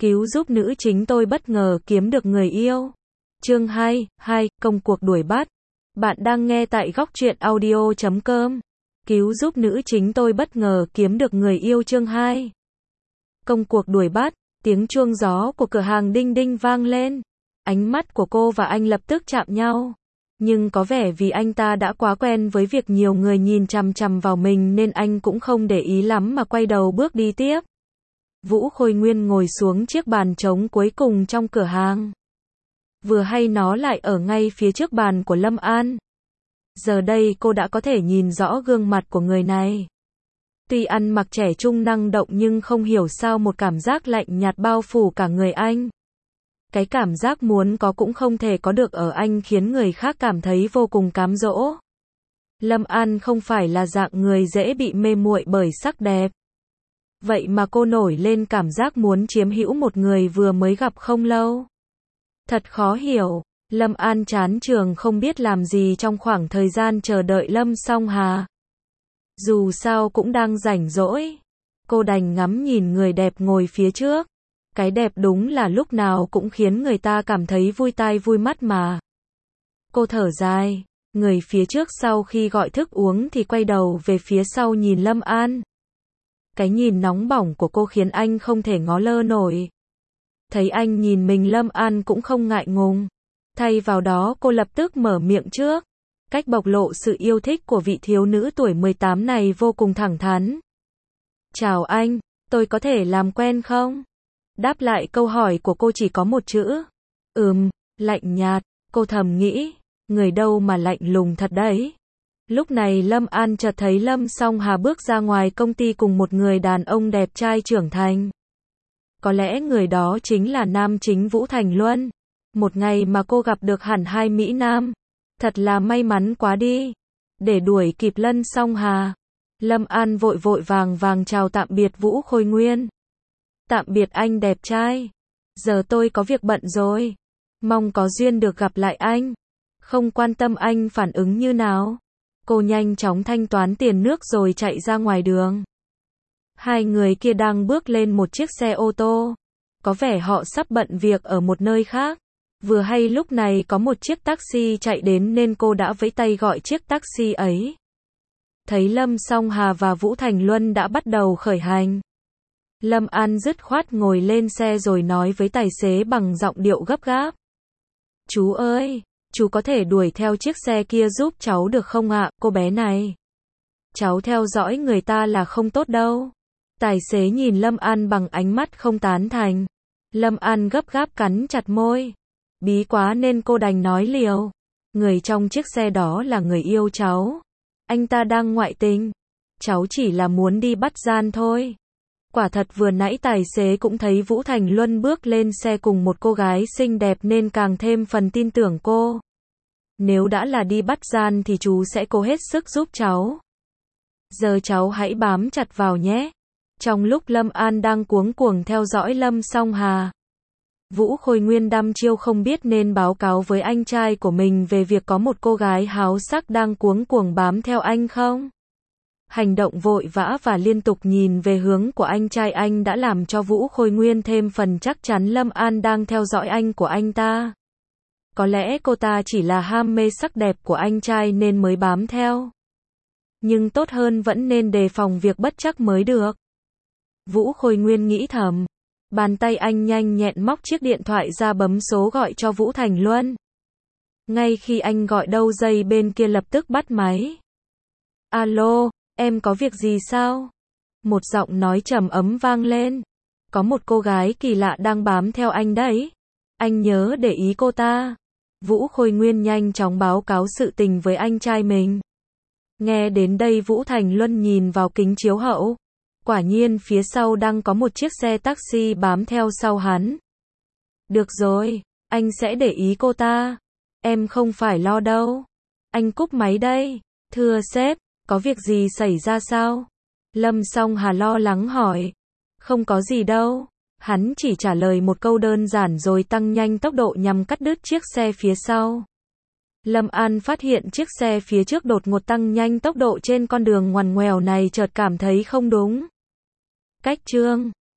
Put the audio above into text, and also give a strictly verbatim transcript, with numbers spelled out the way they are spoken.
Cứu giúp nữ chính tôi bất ngờ kiếm được người yêu. Chương hai, hai, công cuộc đuổi bắt. Bạn đang nghe tại góc truyện audio chấm com. Cứu giúp nữ chính tôi bất ngờ kiếm được người yêu chương hai. Công cuộc đuổi bắt, tiếng chuông gió của cửa hàng đinh đinh vang lên. Ánh mắt của cô và anh lập tức chạm nhau. Nhưng có vẻ vì anh ta đã quá quen với việc nhiều người nhìn chằm chằm vào mình nên anh cũng không để ý lắm mà quay đầu bước đi tiếp. Vũ Khôi Nguyên ngồi xuống chiếc bàn trống cuối cùng trong cửa hàng. Vừa hay nó lại ở ngay phía trước bàn của Lâm An. Giờ đây cô đã có thể nhìn rõ gương mặt của người này. Tuy ăn mặc trẻ trung năng động nhưng không hiểu sao một cảm giác lạnh nhạt bao phủ cả người anh. Cái cảm giác muốn có cũng không thể có được ở anh khiến người khác cảm thấy vô cùng cám dỗ. Lâm An không phải là dạng người dễ bị mê muội bởi sắc đẹp. Vậy mà cô nổi lên cảm giác muốn chiếm hữu một người vừa mới gặp không lâu. Thật khó hiểu, Lâm An chán trường không biết làm gì trong khoảng thời gian chờ đợi Lâm Song Hà. Dù sao cũng đang rảnh rỗi, cô đành ngắm nhìn người đẹp ngồi phía trước. Cái đẹp đúng là lúc nào cũng khiến người ta cảm thấy vui tai vui mắt mà. Cô thở dài, người phía trước sau khi gọi thức uống thì quay đầu về phía sau nhìn Lâm An. Cái nhìn nóng bỏng của cô khiến anh không thể ngó lơ nổi. Thấy anh nhìn mình Lâm An cũng không ngại ngùng. Thay vào đó cô lập tức mở miệng trước. Cách bộc lộ sự yêu thích của vị thiếu nữ tuổi mười tám này vô cùng thẳng thắn. Chào anh, tôi có thể làm quen không? Đáp lại câu hỏi của cô chỉ có một chữ. Ừm, lạnh nhạt, cô thầm nghĩ. Người đâu mà lạnh lùng thật đấy. Lúc này Lâm An chợt thấy Lâm Song Hà bước ra ngoài công ty cùng một người đàn ông đẹp trai trưởng thành. Có lẽ người đó chính là nam chính Vũ Thành Luân. Một ngày mà cô gặp được hẳn hai mỹ nam. Thật là may mắn quá đi. Để đuổi kịp Lâm Song Hà, Lâm An vội vội vàng vàng chào tạm biệt Vũ Khôi Nguyên. Tạm biệt anh đẹp trai. Giờ tôi có việc bận rồi. Mong có duyên được gặp lại anh. Không quan tâm anh phản ứng như nào. Cô nhanh chóng thanh toán tiền nước rồi chạy ra ngoài đường. Hai người kia đang bước lên một chiếc xe ô tô. Có vẻ họ sắp bận việc ở một nơi khác. Vừa hay lúc này có một chiếc taxi chạy đến nên cô đã vẫy tay gọi chiếc taxi ấy. Thấy Lâm Song Hà và Vũ Thành Luân đã bắt đầu khởi hành. Lâm An dứt khoát ngồi lên xe rồi nói với tài xế bằng giọng điệu gấp gáp. Chú ơi, chú có thể đuổi theo chiếc xe kia giúp cháu được không ạ, cô bé này? Cháu theo dõi người ta là không tốt đâu. Tài xế nhìn Lâm An bằng ánh mắt không tán thành. Lâm An gấp gáp cắn chặt môi. Bí quá nên cô đành nói liều. Người trong chiếc xe đó là người yêu cháu. Anh ta đang ngoại tình. Cháu chỉ là muốn đi bắt gian thôi. Quả thật vừa nãy tài xế cũng thấy Vũ Thành Luân bước lên xe cùng một cô gái xinh đẹp nên càng thêm phần tin tưởng cô. Nếu đã là đi bắt gian thì chú sẽ cố hết sức giúp cháu. Giờ cháu hãy bám chặt vào nhé. Trong lúc Lâm An đang cuống cuồng theo dõi Lâm Song Hà, Vũ Khôi Nguyên đăm chiêu không biết nên báo cáo với anh trai của mình về việc có một cô gái háo sắc đang cuống cuồng bám theo anh không. Hành động vội vã và liên tục nhìn về hướng của anh trai anh đã làm cho Vũ Khôi Nguyên thêm phần chắc chắn Lâm An đang theo dõi anh của anh ta. Có lẽ cô ta chỉ là ham mê sắc đẹp của anh trai nên mới bám theo. Nhưng tốt hơn vẫn nên đề phòng việc bất trắc mới được. Vũ Khôi Nguyên nghĩ thầm. Bàn tay anh nhanh nhẹn móc chiếc điện thoại ra bấm số gọi cho Vũ Thành Luân. Ngay khi anh gọi đâu dây bên kia lập tức bắt máy. Alo, em có việc gì sao? Một giọng nói trầm ấm vang lên. Có một cô gái kỳ lạ đang bám theo anh đấy. Anh nhớ để ý cô ta. Vũ Khôi Nguyên nhanh chóng báo cáo sự tình với anh trai mình. Nghe đến đây Vũ Thành Luân nhìn vào kính chiếu hậu. Quả nhiên phía sau đang có một chiếc xe taxi bám theo sau hắn. Được rồi, anh sẽ để ý cô ta. Em không phải lo đâu. Anh cúp máy đây. Thưa sếp, có việc gì xảy ra sao? Lâm Song Hà lo lắng hỏi. Không có gì đâu. Hắn chỉ trả lời một câu đơn giản rồi tăng nhanh tốc độ nhằm cắt đứt chiếc xe phía sau. Lâm An phát hiện chiếc xe phía trước đột ngột tăng nhanh tốc độ trên con đường ngoằn ngoèo này chợt cảm thấy không đúng. Cách chương